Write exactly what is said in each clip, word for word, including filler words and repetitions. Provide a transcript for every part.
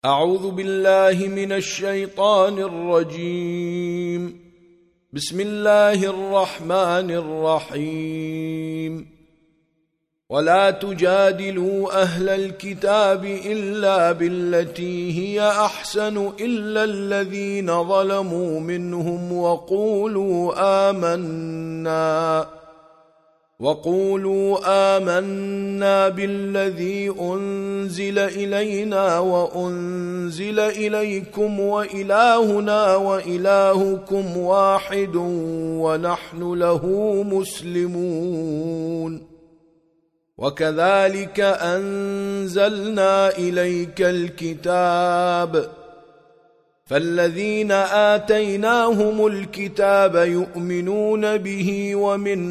أعوذ بالله من الشيطان الرجيم. بسم الله الرحمن الرحيم. ولا تجادلوا أهل الكتاب إلا بالتي هي أحسن إلا الذين ظلموا منهم وقولوا آمنا وقولوا آمنا بالذي أنزل إلينا وأنزل إليكم وإلهنا وإلهكم واحد ونحن له مسلمون. وكذلك أنزلنا إليك الكتاب فالذين آتيناهم الكتاب يؤمنون به ومن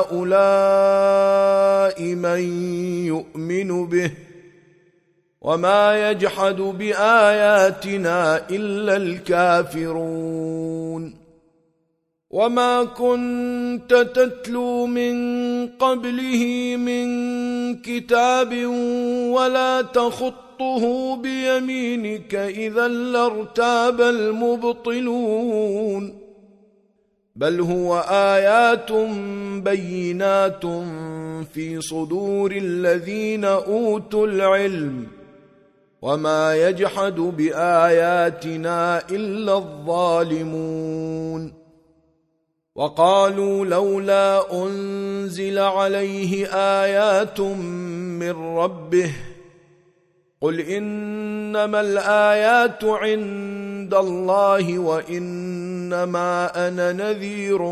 هؤلاء من يؤمن به وما يجحد بآياتنا إلا الكافرون. وما كنت تتلو من قبله من كتاب ولا تخطه بيمينك إذا لارتاب المبطلون. بل هو آيات بينات في صدور الذين أوتوا العلم وما يجحد بآياتنا إلا الظالمون. وقالوا لولا أنزل عليه آيات من ربه قل إنما الآيات عند الله وإنما أنا نذير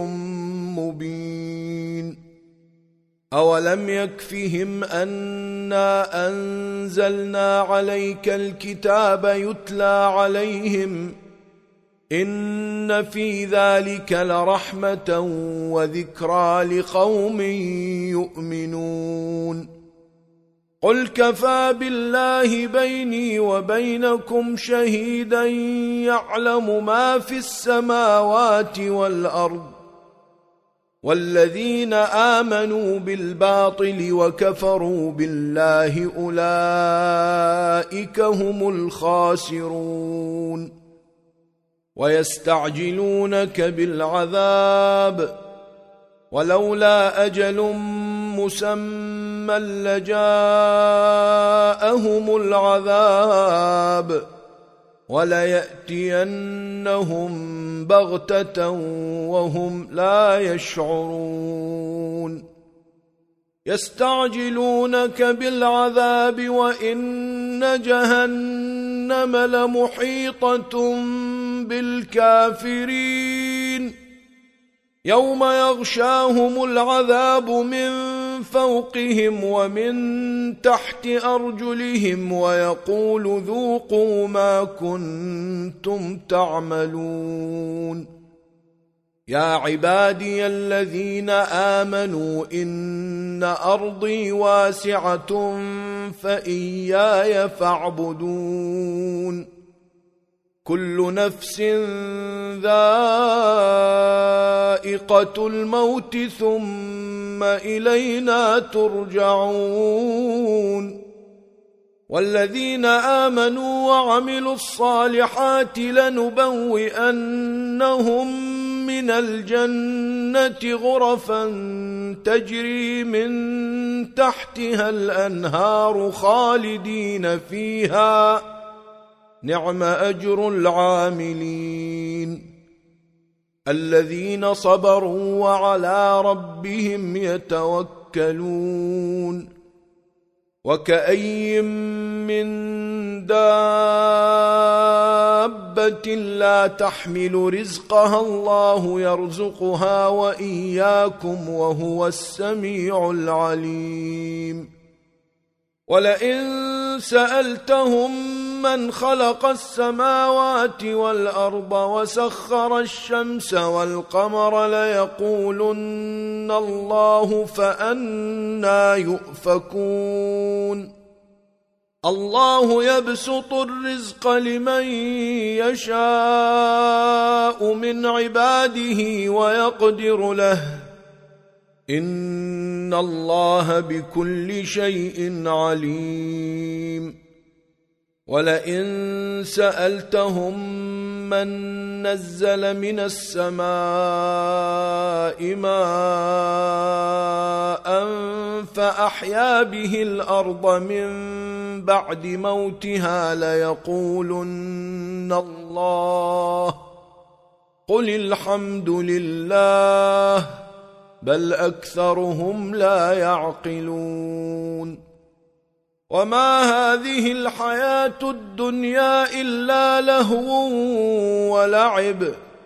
مبين. أولم يكفهم أنا أنزلنا عليك الكتاب يتلى عليهم إن في ذلك لرحمة وذكرى لقوم يؤمنون. قل كفى بالله بيني وبينكم شهيدا يعلم ما في السماوات والأرض والذين آمنوا بالباطل وكفروا بالله أولئك هم الخاسرون. ويستعجلونك بالعذاب ولولا أجل مسمى لجاءهم العذاب وليأتينهم بغتة وهم لا يشعرون. يستعجلونك بالعذاب وإن جهنم لمحيطة بالكافرين يوم يغشاهم العذاب من فوقهم ومن تحت أرجلهم ويقول ذوقوا ما كنتم تعملون. يا عبادي الذين آمنوا إن أرضي واسعة فإياي فاعبدون. كل نفس ذائقة الموت ثم إلينا ترجعون. والذين آمنوا وعملوا الصالحات لنبوئنهم من الجنة غرفا تجري من تحتها الأنهار خالدين فيها نعم أجر العاملين. الذين صبروا وعلى ربهم يتوكلون. وكأي من دابة لا تحمل رزقها الله يرزقها وإياكم وهو السميع العليم. ولئن سألتهم من خلق السماوات والأرض وسخر الشمس والقمر ليقولن الله فأنى يؤفكون. الله يبسط الرزق لمن يشاء من عباده ويقدر له إن الله بكل شيء عليم. ولئن سألتهم من نزل من السماء ماء فأحيا به الأرض من بعد موتها ليقولن الله قل الحمد لله بل أكثرهم لا يعقلون وما هذه الحياة الدنيا إلا لهو ولعب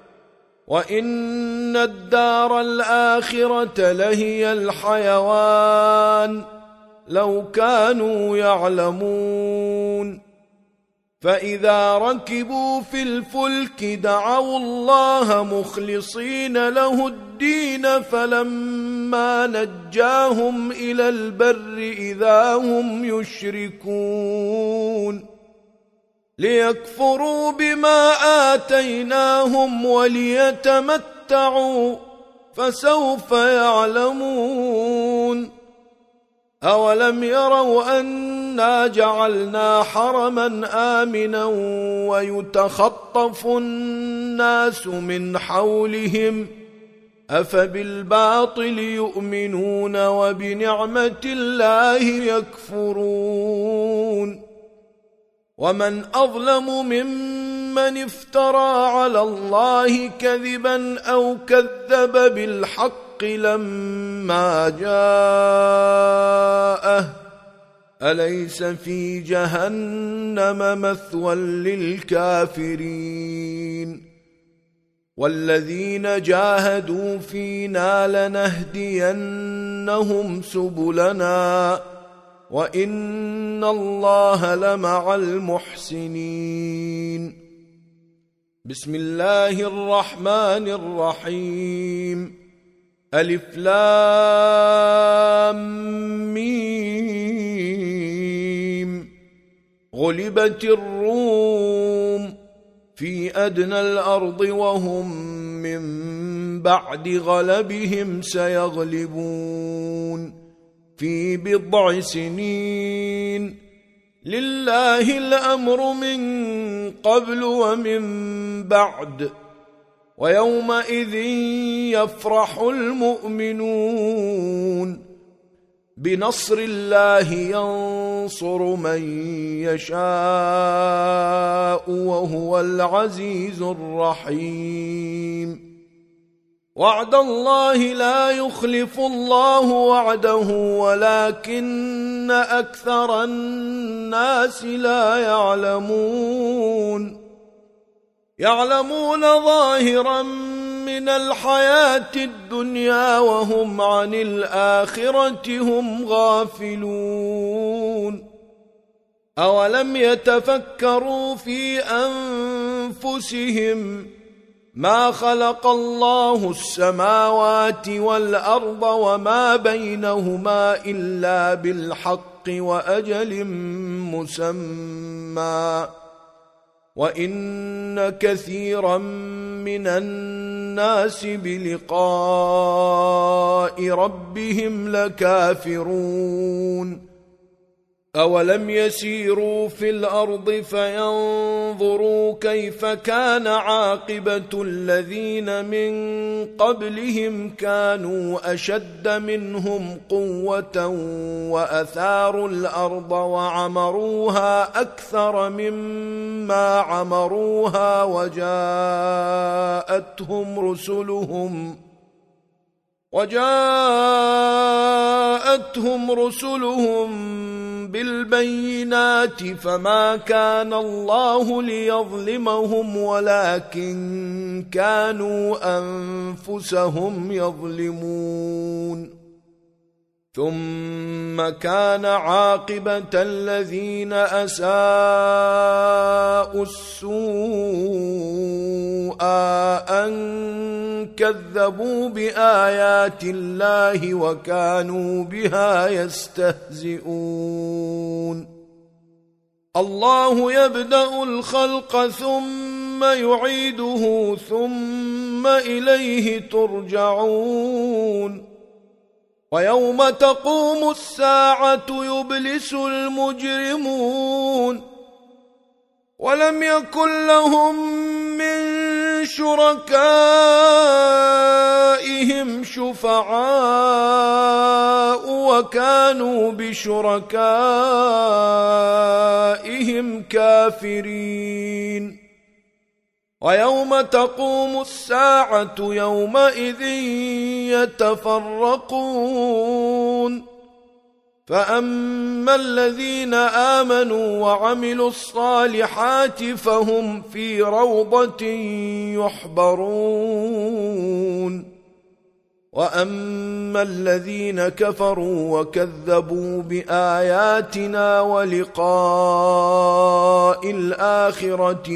وإن الدار الآخرة لهي الحيوان لو كانوا يعلمون فإذا ركبوا في الفلك دعوا الله مخلصين له الدين فلما نجاهم إلى البر إذا هم يشركون ليكفروا بما آتيناهم وليتمتعوا فسوف يعلمون أولم يروا أنا جعلنا حرما آمنا ويتخطف الناس من حولهم أفبالباطل يؤمنون وبنعمة الله يكفرون ومن أظلم ممن افترى على الله كذبا أو كذب بالحق لما جاءه أليس في جهنم مثوى للكافرين والذين جاهدوا فينا لنهدينهم سبلنا وإن الله لمع المحسنين بسم الله الرحمن الرحيم ألف لام ميم غلبت الروم في أدنى الأرض وهم من بعد غلبهم سيغلبون في بضع سنين لله الأمر من قبل ومن بعد ويومئذ يفرح المؤمنون بنصر الله ينصر من يشاء وهو العزيز الرحيم وعد الله لا يخلف الله وعده ولكن أكثر الناس لا يعلمون يعلمون ظاهرا من الحياة الدنيا وهم عن الآخرة هم غافلون أولم يتفكروا في أنفسهم ما خلق الله السماوات والأرض وما بينهما إلا بالحق وأجل مسمى وإن كثيرا من الناس بلقاء ربهم لكافرون أولم يسيروا في الأرض فينظروا كيف كان عاقبة الذين من قبلهم كانوا أشد منهم قوة وأثاروا الأرض وعمروها أكثر مما عمروها وجاءتهم رسلهم وجاءتهم رسلهم بالبينات فما كان الله ليظلمهم ولكن كانوا أنفسهم يظلمون ثم كان عاقبة الذين أساءوا السوء أن كذبوا بآيات الله وكانوا بها يستهزئون الله يبدأ الخلق ثم يعيده ثم إليه ترجعون ويوم تقوم الساعة يبلس المجرمون ولم يكن لهم من شركائهم شفعاء وكانوا بشركائهم كافرين ويوم تقوم الساعة يومئذ يتفرقون فأما الذين آمنوا وعملوا الصالحات فهم في روضة يحبرون وأما الذين كفروا وكذبوا بآياتنا ولقاء الآخرة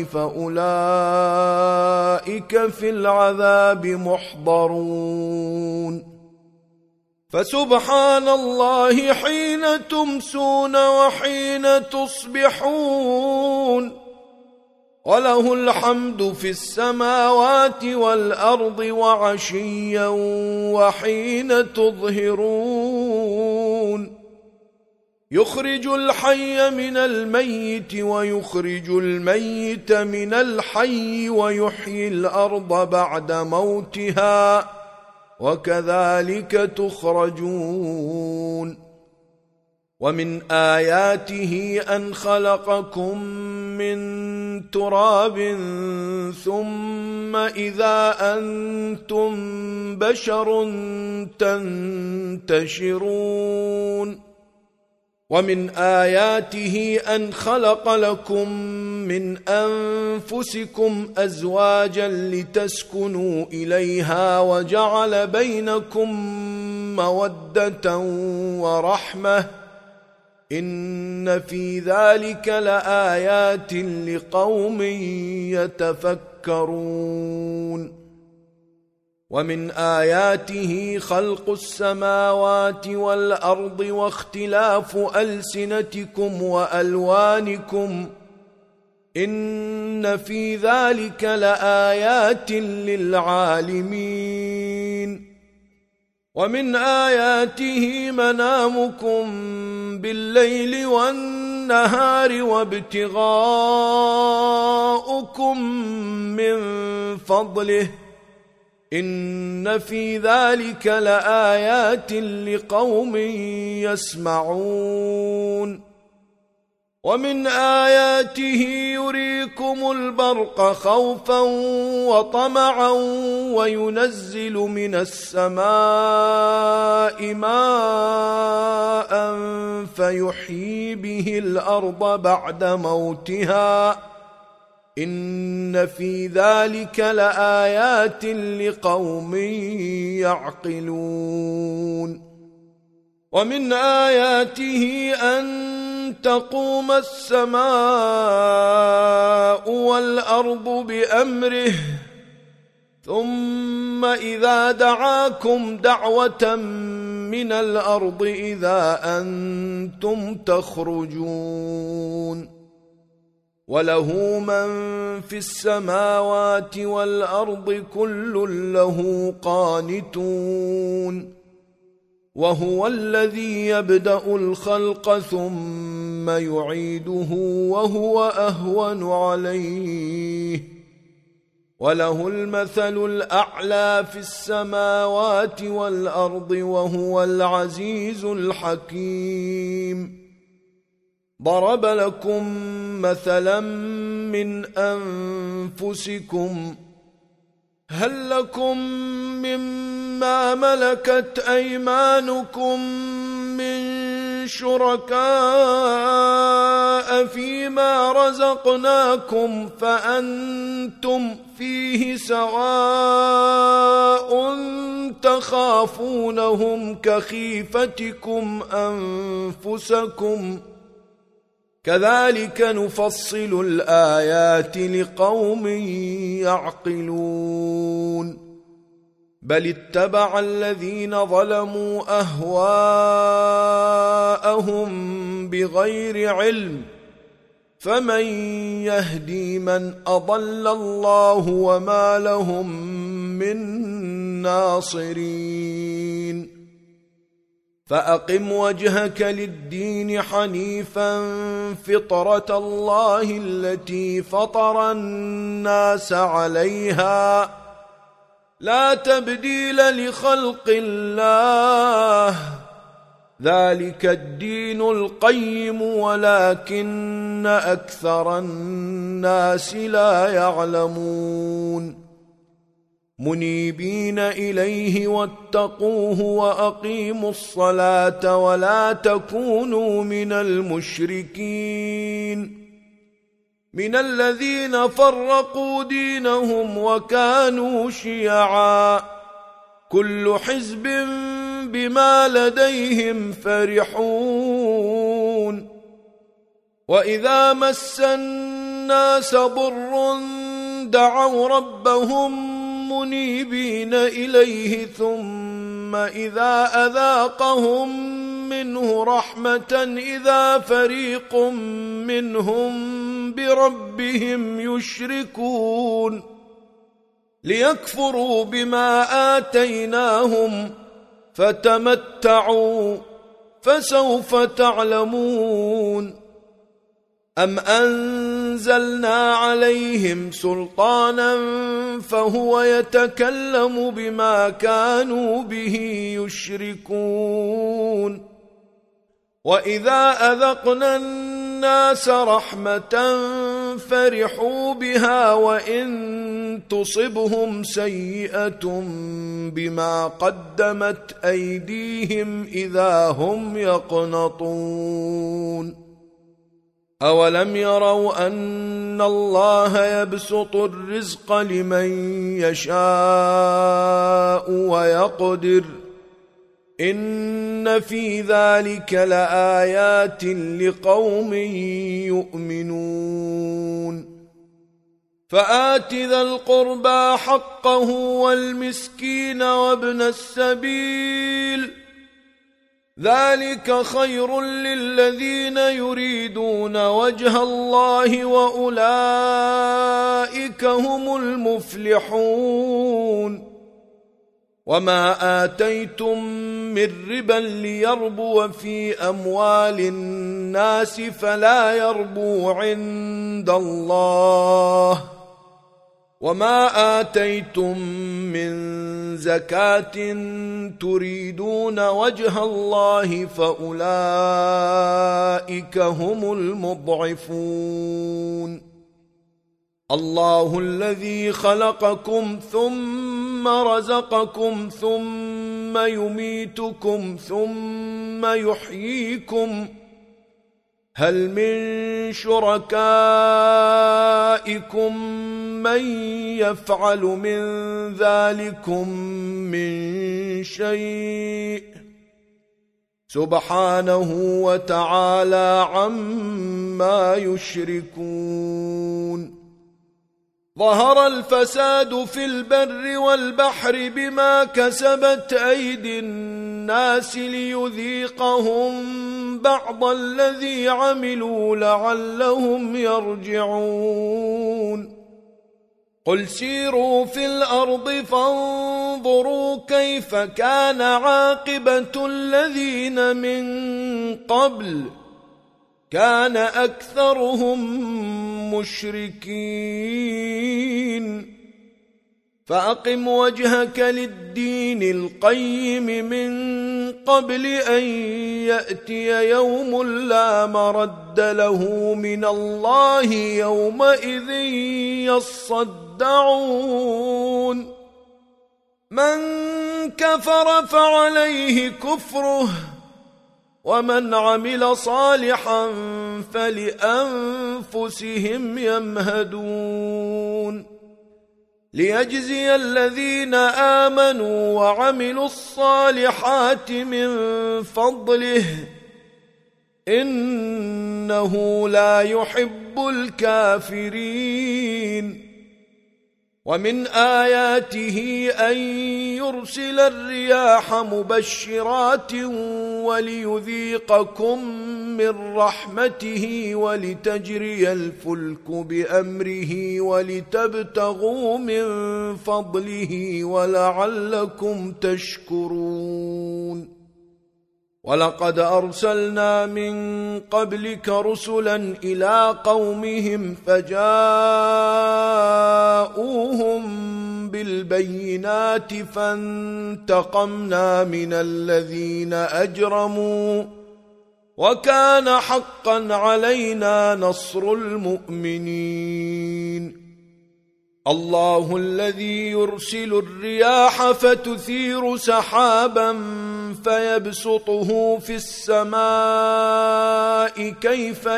فأولئك في العذاب محضرون فسبحان الله حين تمسون وحين تصبحون وله الحمد في السماوات والأرض وعشيا وحين تظهرون يخرج الحي من الميت ويخرج الميت من الحي ويحيي الأرض بعد موتها وكذلك تخرجون ومن آياته أن خلقكم من تراب ثم إذا أنتم بشر تنتشرون ومن آياته أن خلق لكم من أنفسكم أزواجا لتسكنوا إليها وجعل بينكم مودة ورحمة إن في ذلك لآيات لقوم يتفكرون ومن آياته خلق السماوات والأرض واختلاف ألسنتكم وألوانكم إن في ذلك لآيات للعالمين ومن آياته منامكم بالليل والنهار وابتغاؤكم من فضله إن في ذلك لآيات لقوم يسمعون ومن آياته يريكم البرق خوفا وطمعا وينزل من السماء ماء فيحيي به الأرض بعد موتها إن في ذلك لآيات لقوم يعقلون ومن آياته أن تقوم السماء والأرض بأمره ثم إذا دعاكم دعوة من الأرض إذا أنتم تخرجون وله من في السماوات والأرض كل له قانتون وهو الذي يبدأ الخلق ثم يعيده وهو أهون عليه وله المثل الأعلى في السماوات والأرض وهو العزيز الحكيم ضرب لكم مثلا من أنفسكم هل لكم مما ملكت أيمانكم من شركاء فيما رزقناكم فأنتم فيه سواء تخافونهم كخيفتكم أنفسكم كذلك نفصل الآيات لقوم يعقلون بل اتبع الذين ظلموا أهواءهم بغير علم فمن يهدي من أضل الله وما لهم من ناصرين فأقم وجهك للدين حنيفا فطرة الله التي فطر الناس عليها لا تبديل لخلق الله ذلك الدين القيم ولكن أكثر الناس لا يعلمون منيبين إليه واتقوه وأقيموا الصلاة ولا تكونوا من المشركين من الذين فرقوا دينهم وكانوا شيعا كل حزب بما لديهم فرحون وإذا مس الناس ضر دعوا ربهم منيبين إليه ثم إذا أذاقهم منه رحمة إذا فريق منهم بربهم يشركون ليكفروا بما آتيناهم فتمتعوا فسوف تعلمون أم أنزلنا عليهم سلطانا فهو يتكلم بما كانوا به يشركون وإذا أذقنا الناس رحمة فرحوا بها وإن تصبهم سيئة بما قدمت أيديهم إذا هم يقنطون أولم يروا أن الله يبسط الرزق لمن يشاء ويقدر إن في ذلك لآيات لقوم يؤمنون فآت ذا القربى حقه والمسكين وابن السبيل ذلك خير للذين يريدون وجه الله وأولئك هم المفلحون وما آتيتم من ربا ليربو في أموال الناس فلا يربو عند الله وما آتيتم من زكاة تريدون وجه الله فأولئك هم المضعفون الله الذي خلقكم ثم رزقكم ثم يميتكم ثم يحييكم هل من شركائكم من يفعل من ذلكم من شيء سبحانه وتعالى عما يشركون ظهر الفساد في البر والبحر بما كسبت أيدي الناس ليذيقهم بعض الذي عملوا لعلهم يرجعون قل سيروا في الأرض فانظروا كيف كان عاقبة الذين من قبل كان أكثرهم مشركين فأقم وجهك للدين القيم من قبل أن يأتي يوم لا مرد له من الله يومئذ يصدعون من كفر فعليه كفره ومن عمل صالحا فلأنفسهم يمهدون ليجزي الذين آمنوا وعملوا الصالحات من فضله إنه لا يحب الكافرين ومن آياته أن يرسل الرياح مبشرات وليذيقكم من رحمته ولتجري الفلك بأمره ولتبتغوا من فضله ولعلكم تشكرون ولقد أرسلنا من قبلك رسلا إلى قومهم فجاءوهم بالبينات فانتقمنا من الذين أجرموا وكان حقا علينا نصر المؤمنين الله الذي يرسل الرياح فتثير سحابا فيبسطه في السماء كيف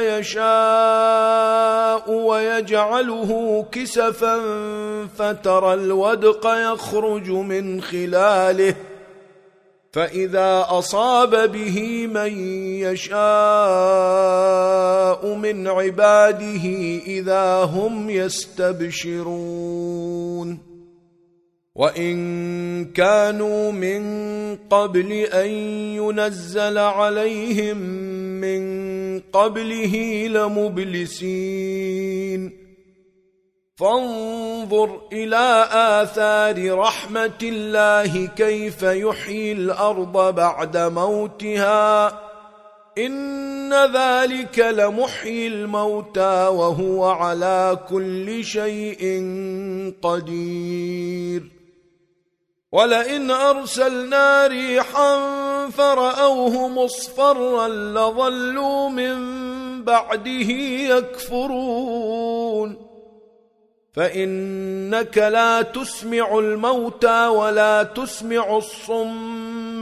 يشاء ويجعله كسفا فترى الودق يخرج من خلاله فإذا أصاب به من يشاء من عباده إذا هم يستبشرون وإن كانوا من قبل أن ينزل عليهم من قبله لمبلسين فانظر إلى آثار رحمة الله كيف يحيي الأرض بعد موتها إن ذلك لمحيي الموتى وهو على كل شيء قدير ولئن أرسلنا ريحا فرأوه مصفرا لظلوا من بعده يكفرون فإنك لا تسمع الموتى ولا تسمع الصم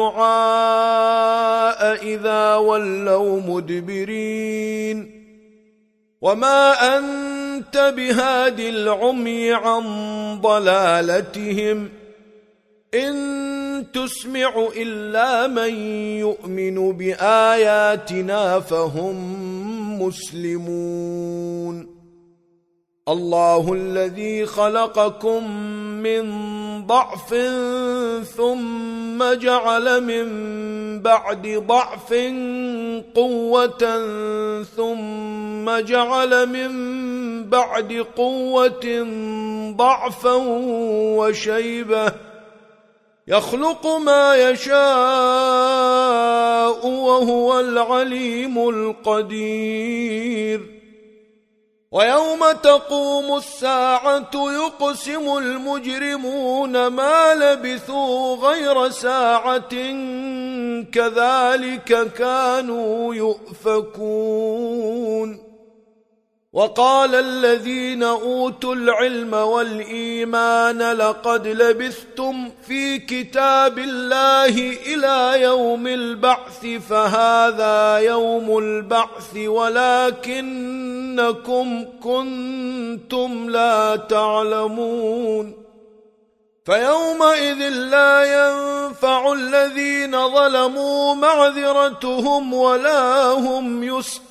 الدعاء إذا ولوا مدبرين وما أنت بهاد العمي عن ضلالتهم إن تسمع إلا من يؤمن بآياتنا فهم مسلمون الله الذي خلقكم من ضعف ثم جعل من بعد ضعف قوة ثم جعل من بعد قوة ضعفا وشيبة يخلق ما يشاء وهو العليم القدير ويوم تقوم الساعة يقسم المجرمون ما لبثوا غير ساعة كذلك كانوا يؤفكون وقال الذين أوتوا العلم والإيمان لقد لبثتم في كتاب الله إلى يوم البعث فهذا يوم البعث ولكنكم كنتم لا تعلمون فيومئذ لا ينفع الذين ظلموا معذرتهم ولا هم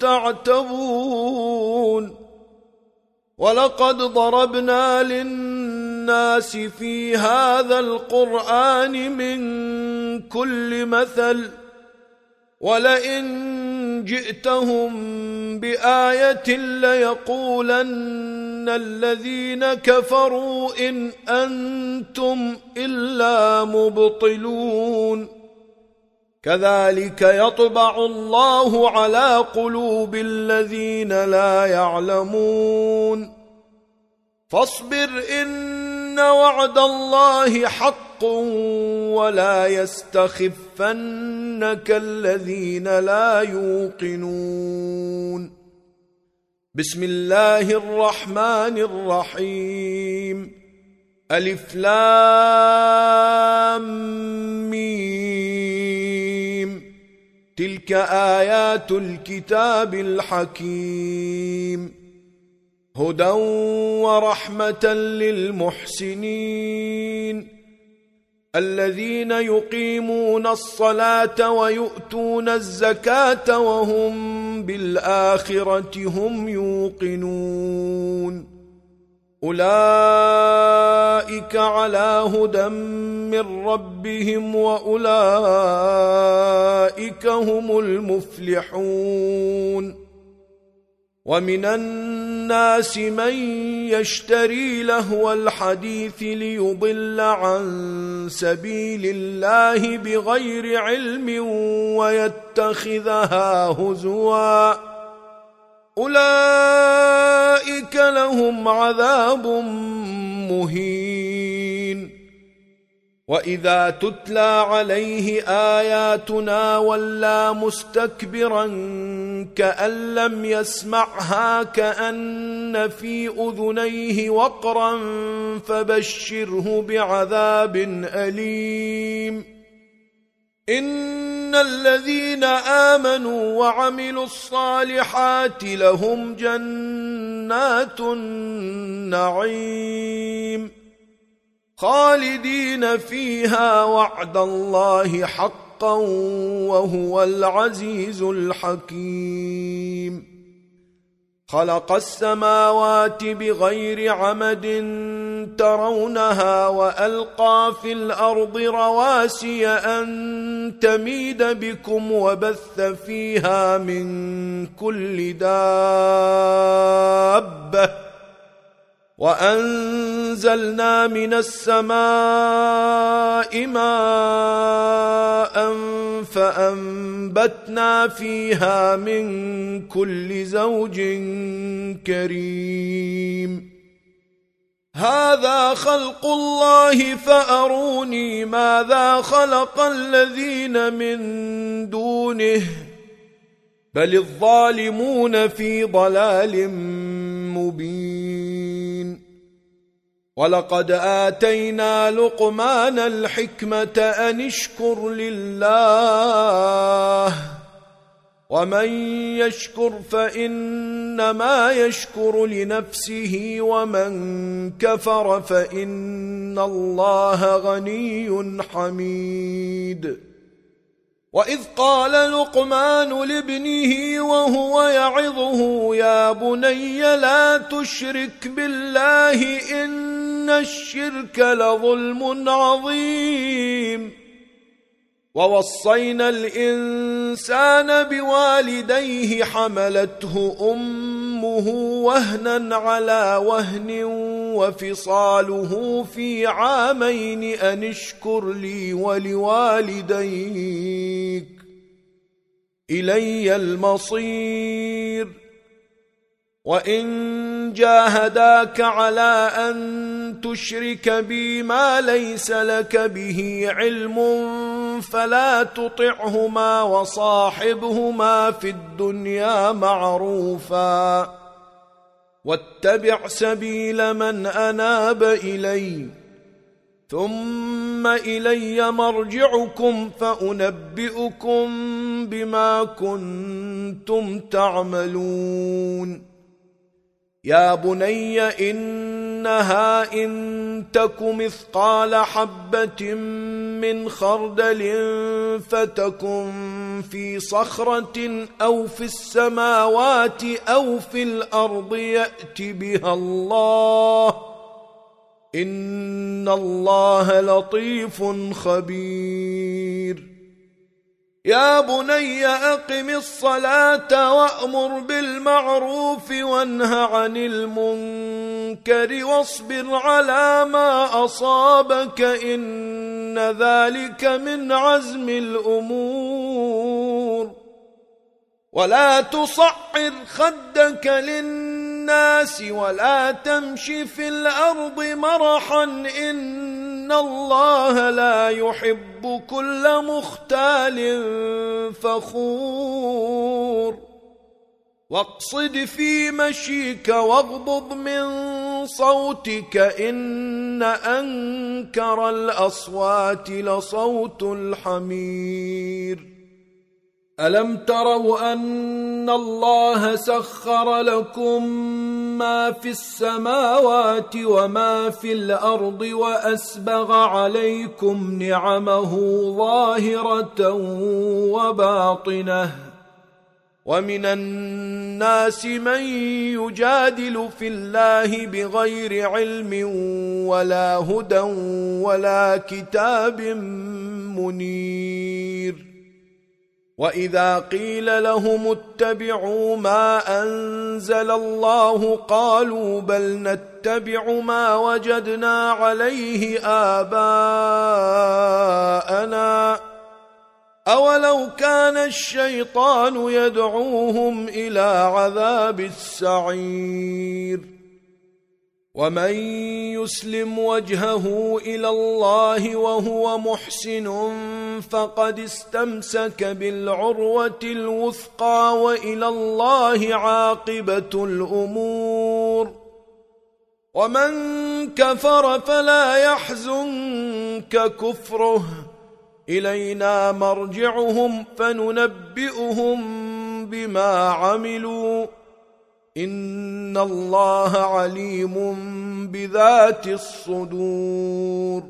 يستعتبون ولقد ضربنا للناس في هذا القرآن من كل مثل ولئن جئتهم بآية ليقولن الذين كفروا إن أنتم إلا مبطلون كذلك يطبع الله على قلوب الذين لا يعلمون فاصبر إن وعد الله حق ولا يستخفنك الذين لا يوقنون بسم الله الرحمن الرحيم ألف لام ميم تلك آيات الكتاب الحكيم هدى ورحمة للمحسنين الذين يقيمون الصلاة ويؤتون الزكاة وهم بالآخرة هم يوقنون أولئك على هدى من ربهم وأولئك هم المفلحون ومن الناس من يشتري لهو الحديث ليضل عن سبيل الله بغير علم ويتخذها هزوا أولئك لهم عذاب مهين وإذا تتلى عليه آياتنا ولى مستكبرا كأن لم يسمعها كأن في أذنيه وقرا فبشره بعذاب أليم إن الذين آمنوا وعملوا الصالحات لهم جنات النعيم خالدين فيها وعد الله حقا وهو العزيز الحكيم خلق السماوات بغير عمد ترونها وألقى في الأرض رواسي أن تميد بكم وبث فيها من كل دابة وأنزلنا من السماء ماء فأنبتنا فيها من كل زوج كريم هذا خلق الله فأروني ماذا خلق الذين من دونه بل الظالمون في ضلال مبين ولقد آتينا لقمان الحكمة أن اشكر لله ومن يشكر فإنما يشكر لنفسه ومن كفر فإن الله غني حميد وإذ قال لقمان لابنه وهو يعظه يا بني لا تشرك بالله إن الشرك لظلم عظيم ووصينا الإنسان بوالديه حملته أمه وهنا على وهن وفصاله في عامين أن اشكر لي ولوالديك إلي المصير وإن جاهداك على أن تشرك بي ما ليس لك به علم فلا تطعهما وصاحبهما في الدنيا معروفا واتبع سبيل من أناب إلي ثم إلي مرجعكم فأنبئكم بما كنتم تعملون يا بني إنها إن تك مثقال حبة من خردل فتكن في صخرة أو في السماوات أو في الأرض يأت بها الله إن الله لطيف خبير يا بني أقم الصلاة وأمر بالمعروف وانه عن المنكر واصبر على ما أصابك إن ذلك من عزم الأمور ولا تصعر خدك للناس ولا تمش في الأرض مرحا إن الله لا يحب كل مختال فخور واقصد في مشيك واغضض من صوتك إن أنكر الأصوات لصوت الحمير ألم تروا أن الله سخر لكم ما في السماوات وما في الأرض وأسبغ عليكم نعمه ظاهرة وباطنة ومن الناس من يجادل في الله بغير علم ولا هدى ولا كتاب منير وإذا قيل لهم اتبعوا ما أنزل الله قالوا بل نتبع ما وجدنا عليه آباءنا أولو كان الشيطان يدعوهم إلى عذاب السعير ومن يسلم وجهه إلى الله وهو محسن فقد استمسك بالعروة الوثقى وإلى الله عاقبة الأمور ومن كفر فلا يحزنك كفره إلينا مرجعهم فننبئهم بما عملوا إن الله عليم بذات الصدور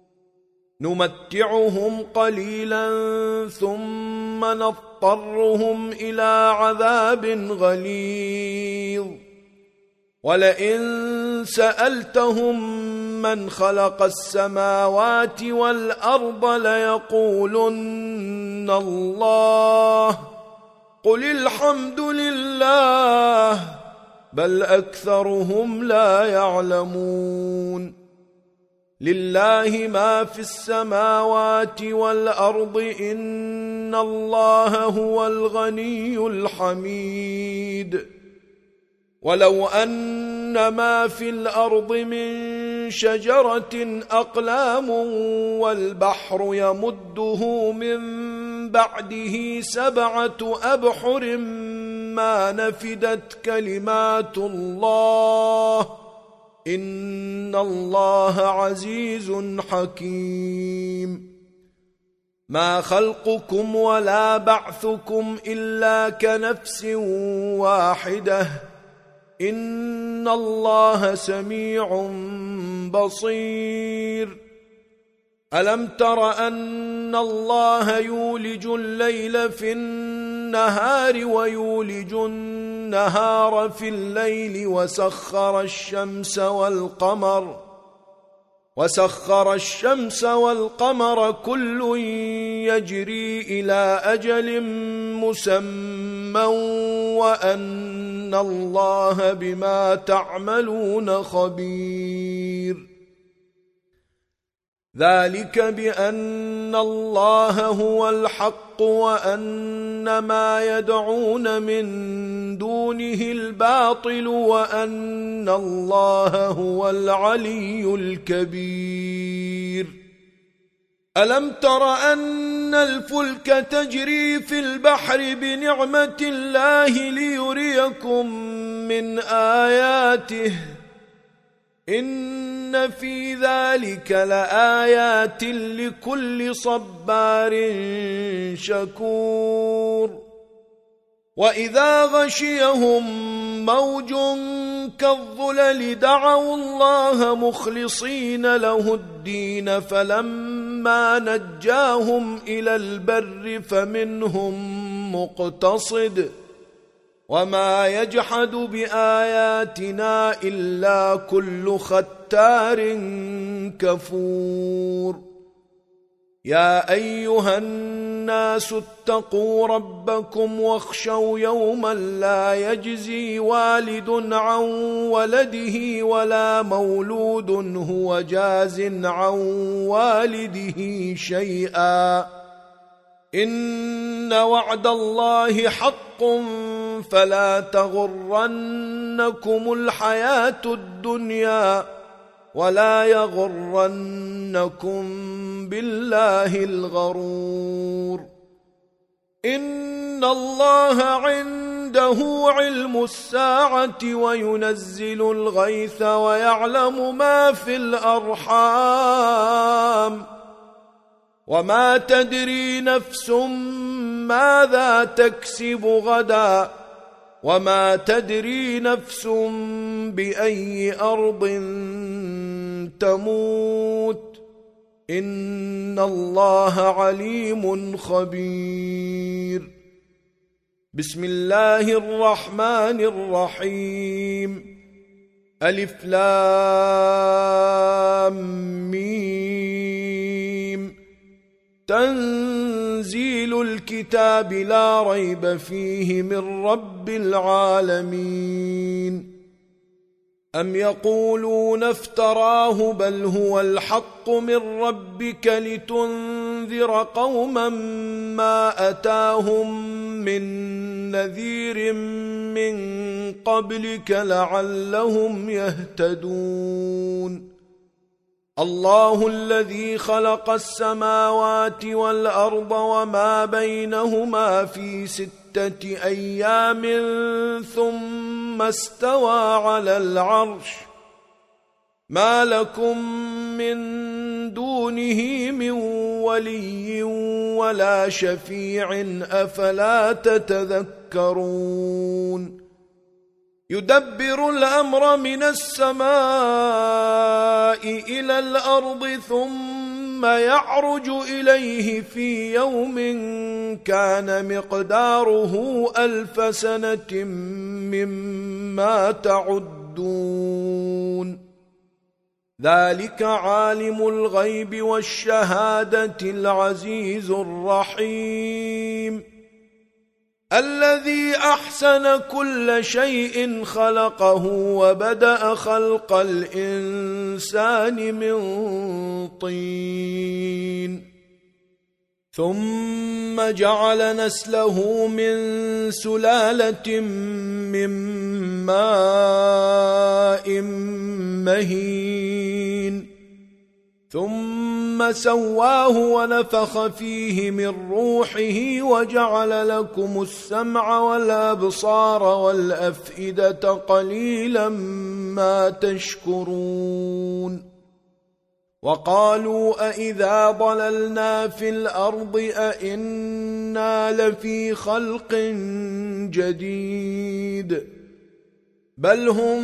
نمتعهم قليلا ثم نضطرهم إلى عذاب غليظ ولئن سألتهم من خلق السماوات والأرض ليقولن الله قل الحمد لله بل أكثرهم لا يعلمون لله ما في السماوات والأرض إن الله هو الغني الحميد ولو أن ما في الأرض من شجرة أقلام والبحر يمده من بعده سبعة أبحر ما نفدت كلمات الله إن الله عزيز حكيم ما خلقكم ولا بعثكم إلا كنفس واحدة إن الله سميع بصير ألم تر أن الله يولج الليل في النهار ويولج النهار في الليل وسخر الشمس والقمر وسخر الشمس والقمر كل يجري إلى أجل مسمى وأن الله بما تعملون خبير ذلك بأن الله هو الحق وأن ما يدعون من دونه الباطل وأن الله هو العلي الكبير ألم تر أن الفلك تجري في البحر بنعمة الله ليريكم من آياته إن في ذلك لآيات لكل صبار شكور وإذا غشيهم موج كالظلل دعوا الله مخلصين له الدين فلما نجاهم إلى البر فمنهم مقتصد وما يجحد بآياتنا إلا كل ختار كفور يا أيها الناس اتقوا ربكم واخشوا يوما لا يجزي والد عن ولده ولا مولود هو جاز عن والده شيئا إن وعد الله حق فلا تغرنكم الحياة الدنيا ولا يغرنكم بالله الغرور إن الله عنده علم الساعة وينزل الغيث ويعلم ما في الأرحام وما تدري نفس ماذا تكسب غدا وما تدري نفس بأي أرض تموت إن الله عليم خبير بسم الله الرحمن الرحيم ألف لام ميم تنزيل الكتاب الكتاب لا ريب فيه من رب العالمين. أم يقولون افتراه بل هو الحق من ربك لتنذر قوما ما أتاهم من نذير من قبلك لعلهم يهتدون. الله الذي خلق السماوات والأرض وما بينهما في ستة أيام ثم استوى على العرش ما لكم من دونه من ولي ولا شفيع أفلا تتذكرون. يدبر الأمر من السماء إلى الأرض ثم يعرج إليه في يوم كان مقداره ألف سنة مما تعدون. ذلك عالم الغيب والشهادة العزيز الرحيم الذي أحسن كل شيء خلقه وبدأ خلق الإنسان من طين ثم جعل نسله من سلالة من ماء مهين ثم سواه ونفخ فيه من روحه وجعل لكم السمع والأبصار والأفئدة قليلا ما تشكرون. وقالوا أإذا ضللنا في الأرض أإنا لفي خلق جديد بل هم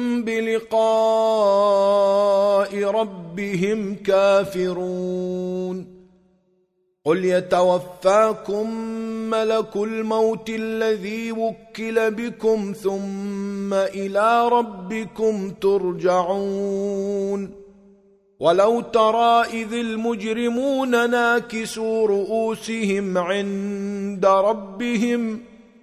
بلقاء ربهم كافرون. قل يتوفاكم ملك الموت الذي وكل بكم ثم إلى ربكم ترجعون. ولو ترى إذ المجرمون ناكسوا رؤوسهم عند ربهم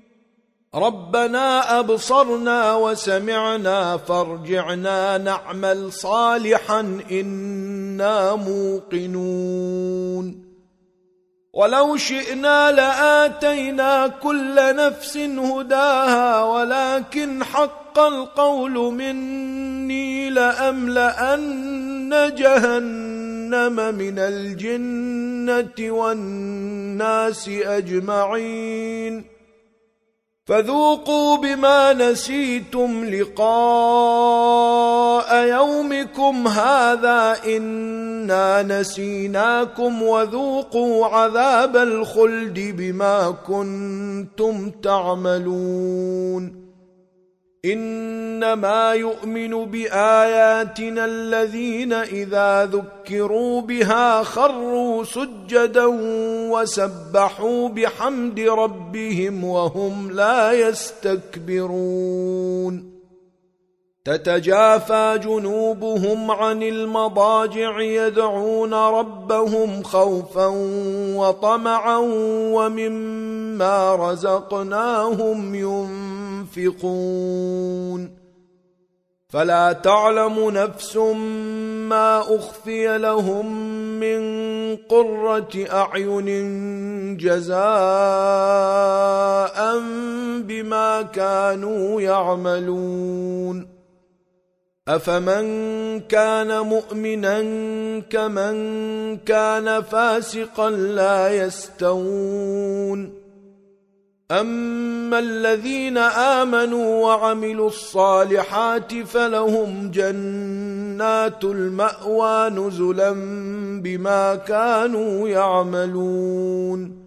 ربنا أبصرنا وسمعنا فارجعنا نعمل صالحا إنا موقنون. ولو شئنا لآتينا كل نفس هداها ولكن حق القول مني لأملأن جهنم من الجنة والناس أجمعين فذوقوا بما نسيتم لقاء يومكم هذا إنا نسيناكم وذوقوا عذاب الخلد بما كنتم تعملون. إنما يؤمن بآياتنا الذين إذا ذكروا بها خروا سجدا وسبحوا بحمد ربهم وهم لا يستكبرون. تتجافى جنوبهم عن المضاجع يدعون ربهم خوفا وطمعا ومما رزقناهم ينفقون. فلا تعلم نفس ما أخفي لهم من قرة أعين جزاء بما كانوا يعملون. أفمن كان مؤمنا كمن كان فاسقا لا يستوون. أما الذين آمنوا وعملوا الصالحات فلهم جنات المأوى نزلا بما كانوا يعملون.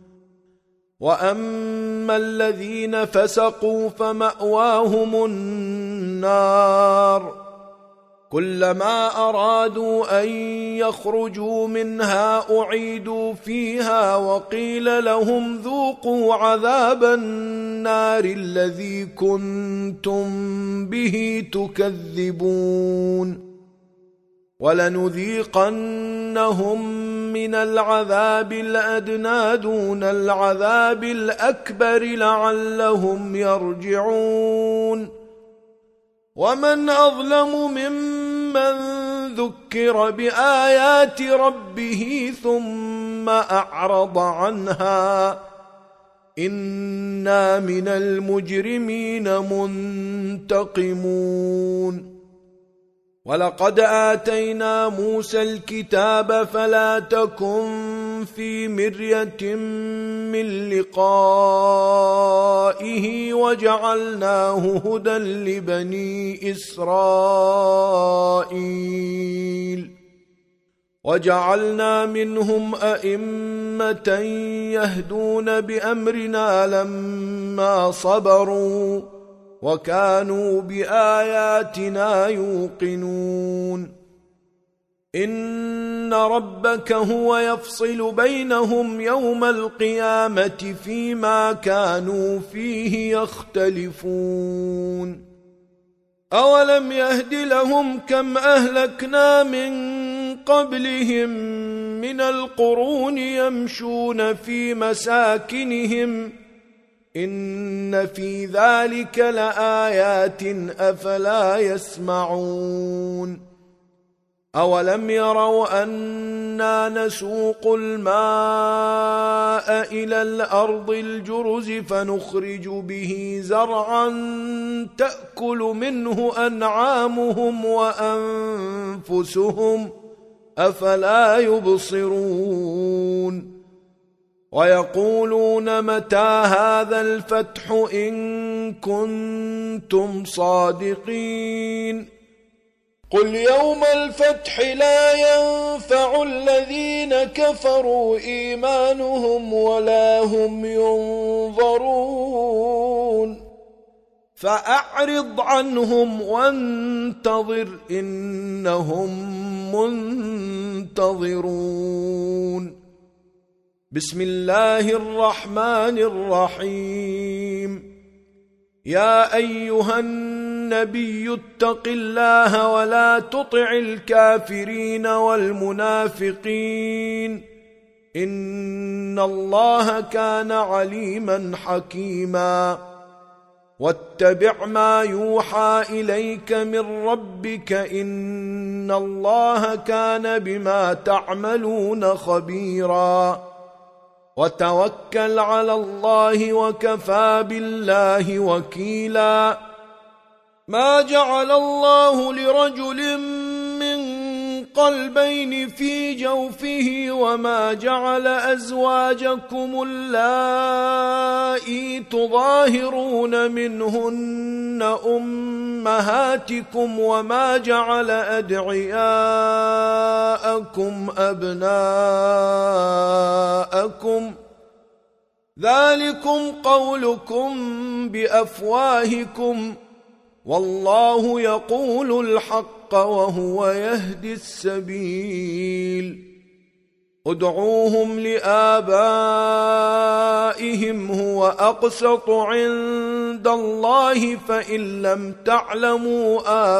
وأما الذين فسقوا فمأواهم النار كلما أرادوا أن يخرجوا منها أعيدوا فيها وقيل لهم ذوقوا عذاب النار الذي كنتم به تكذبون. ولنذيقنهم من العذاب الأدنى دون العذاب الأكبر لعلهم يرجعون ومن أظلم ممن ذكر بآيات ربه ثم أعرض عنها إنا من المجرمين منتقمون ولقد آتينا موسى الكتاب فلا تكن في مرية من لقائه وجعلناه هدى لبني إسرائيل وجعلنا منهم أئمة يهدون بأمرنا لما صبروا وكانوا بآياتنا يوقنون إن ربك هو يفصل بينهم يوم القيامة فيما كانوا فيه يختلفون أولم يهد لهم كم أهلكنا من قبلهم من القرون يمشون في مساكنهم إن في ذلك لآيات أفلا يسمعون أولم يروا أنا نسوق الماء إلى الأرض الجرز فنخرج به زرعا تأكل منه أنعامهم وأنفسهم أفلا يبصرون ويقولون متى هذا الفتح إن كنتم صادقين قل يوم الفتح لا ينفع الذين كفروا إيمانهم ولا هم ينظرون فأعرض عنهم وانتظر إنهم منتظرون بسم الله الرحمن الرحيم يا أيها النبي اتق الله ولا تطع الكافرين والمنافقين إن الله كان عليما حكيما واتبع ما يوحى إليك من ربك إن الله كان بما تعملون خبيرا وتوكل على الله وكفى بالله وكيلا ما جعل الله لرجل من قلبين في جوفه وما جعل أزواجكم اللائي تظاهرون منهن أمهاتكم وما جعل أدعياءكم أبناءكم ذلكم قولكم بأفواهكم والله يقول الحق وهو يهدي السبيل ادعوهم لآبائهم هو أقسط عند الله فإن لم تعلموا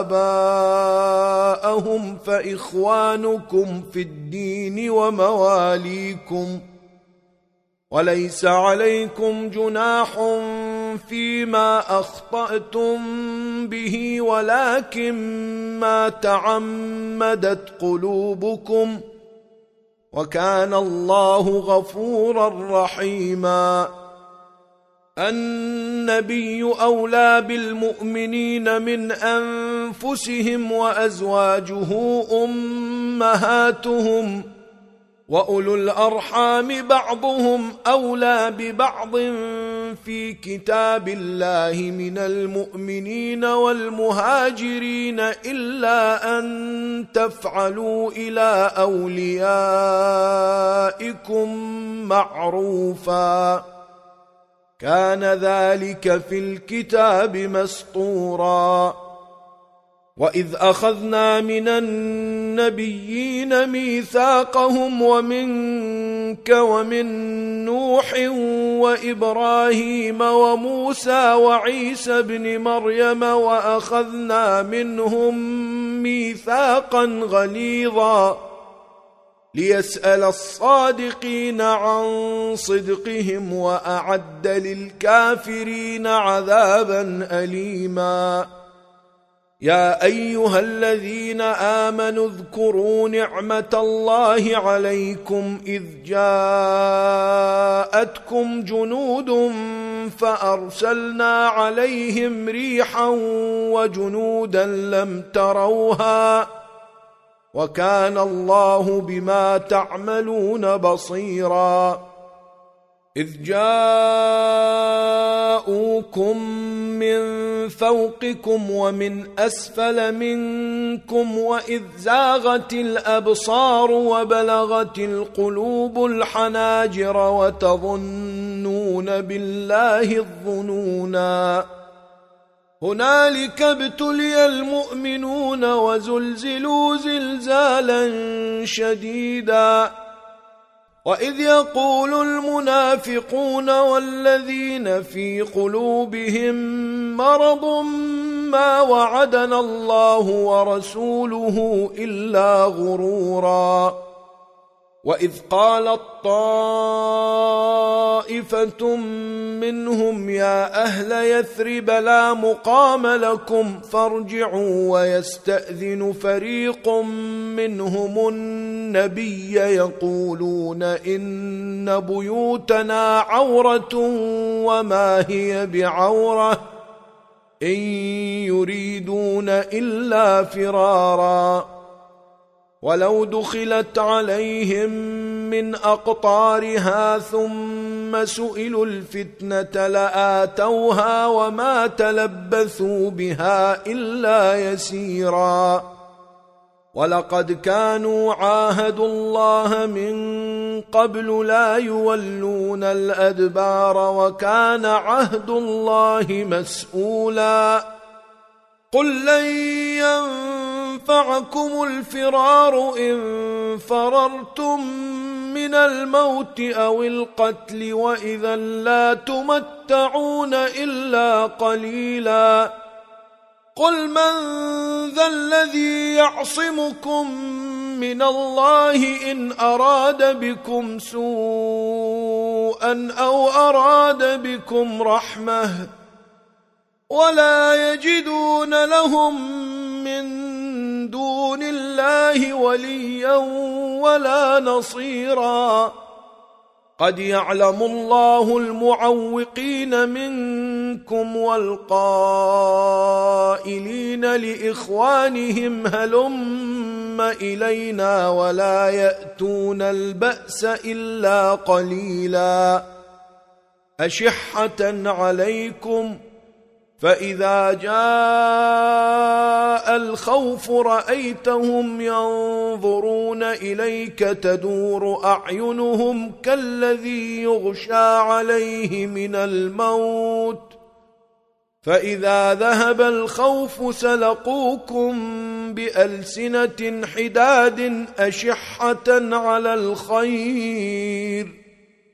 آباءهم فإخوانكم في الدين ومواليكم وليس عليكم جناح فيما أخطأتم به ولكن ما تعمدت قلوبكم وكان الله غفورا رحيما النبي أولى بالمؤمنين من أنفسهم وأزواجه أمهاتهم وأولو الأرحام بعضهم أولى ببعض في كتاب الله من المؤمنين والمهاجرين إلا أن تفعلوا إلى أوليائكم معروفا كان ذلك في الكتاب مسطورا وإذ أخذنا من النبيين ميثاقهم ومنك ومن نوح وإبراهيم وموسى وعيسى ابن مريم وأخذنا منهم ميثاقا غليظا ليسأل الصادقين عن صدقهم وأعد للكافرين عذابا أليما. يا أيها الذين آمنوا اذكروا نعمة الله عليكم إذ جاءتكم جنود فأرسلنا عليهم ريحا وجنودا لم تروها وكان الله بما تعملون بصيرا. إذ جاءوكم من فوقكم ومن أسفل منكم وإذ زاغت الأبصار وبلغت القلوب الحناجر وتظنون بالله الظنونا. هنالك ابتلي المؤمنون وزلزلوا زلزالا شديدا. وإذ يقول المنافقون والذين في قلوبهم مرض ما وعدنا الله ورسوله إلا غرورا. وإذ قالت طائفة منهم يا أهل يثرب لا مقام لكم فارجعوا ويستأذن فريق منهم النبي يقولون إن بيوتنا عورة وما هي بعورة إن يريدون إلا فرارا. ولو دخلت عليهم من أقطارها ثم سئلوا الفتنة لآتوها وما تلبثوا بها إلا يسيرا. ولقد كانوا عاهدوا الله من قبل لا يولون الأدبار وكان عهد الله مسؤولا. قل لن ينفعكم الفرار إن فررتم من الموت أو القتل وإذا لا تمتعون إلا قليلا. قل من ذا الذي يعصمكم من الله إن أراد بكم سوءا أو أراد بكم رحمة ولا يجدون لهم من دون الله وليا ولا نصيرا. قد يعلم الله المعوقين منكم والقائلين لإخوانهم هلم إلينا ولا يأتون البأس إلا قليلا. أشحة عليكم فإذا جاء الخوف رأيتهم ينظرون إليك تدور أعينهم كالذي يغشى عليه من الموت فإذا ذهب الخوف سلقوكم بألسنة حداد أشحة على الخير.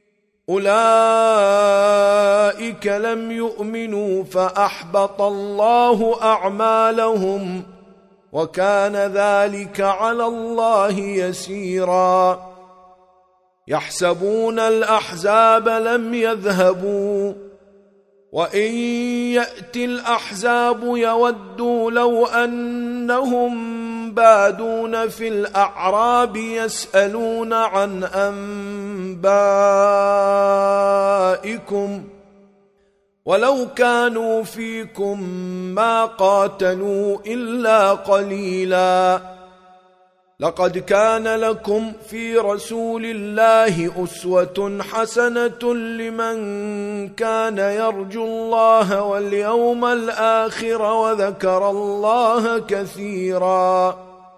أولئك لم يؤمنوا فأحبط الله أعمالهم وكان ذلك على الله يسيرا. يحسبون الأحزاب لم يذهبوا وإن يأتي الأحزاب يودوا لو أنهم بادون في الأعراب يسألون عن أنبائكم ولو كانوا فيكم ما قاتلوا إلا قليلا. لقد كان لكم في رسول الله أسوة حسنة لمن كان يرجو الله واليوم الآخر وذكر الله كثيرا.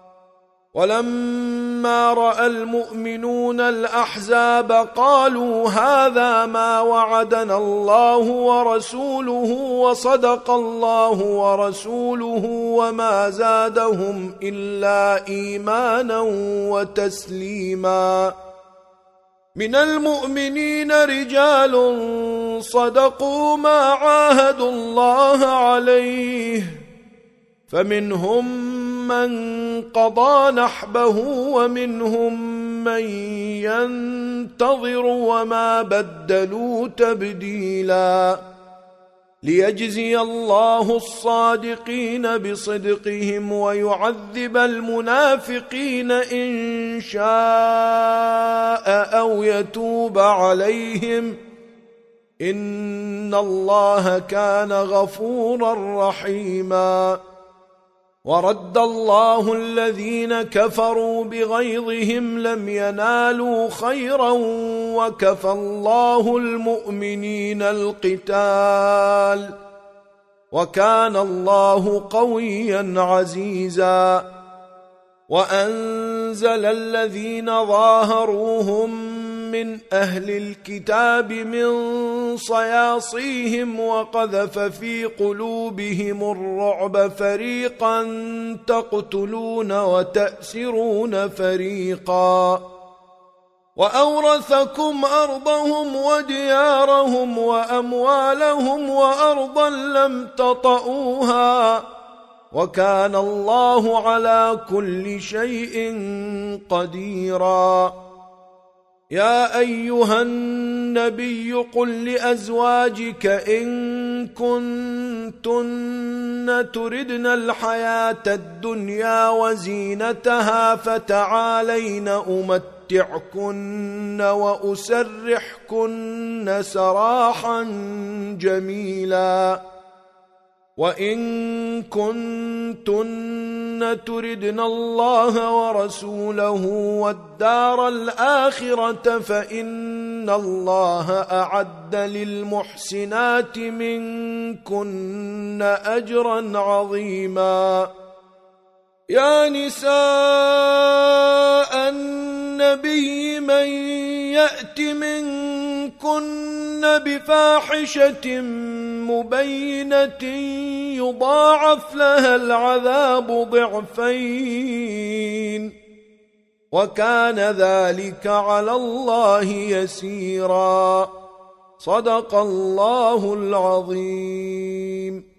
ولما رأى المؤمنون الأحزاب قالوا هذا ما وعدنا الله ورسوله وصدق الله ورسوله وما زادهم إلا إيمانا وتسليما. من المؤمنين رجال صدقوا ما عاهدوا الله عليه فمنهم من قضى نحبه ومنهم من ينتظر وما بدلوا تبديلا ليجزي الله الصادقين بصدقهم ويعذب المنافقين إن شاء أو يتوب عليهم إن الله كان غفورا رحيما ورد الله الذين كفروا بغيظهم لم ينالوا خيرا وكفى الله المؤمنين القتال وكان الله قويا عزيزا وأنزل الذين ظاهروهم من أهل الكتاب من صياصيهم وقذف في قلوبهم الرعب فريقا تقتلون وتأسرون فريقا وأورثكم أرضهم وديارهم وأموالهم وأرضا لم تطئوها وكان الله على كل شيء قديرا يا أيها النبي قل لأزواجك إن كنتن تردن الحياة الدنيا وزينتها فتعالين أمتعكن وأسرحكن سراحا جميلا وإن كنتن تردن الله ورسوله والدار الآخرة فإن الله أعد للمحسنات منكن أجرا عظيما يا نساء النبي من يأت منكن بفاحشة مبينة يضاعف لها العذاب ضعفين وكان ذلك على الله يسيرا صدق الله العظيم.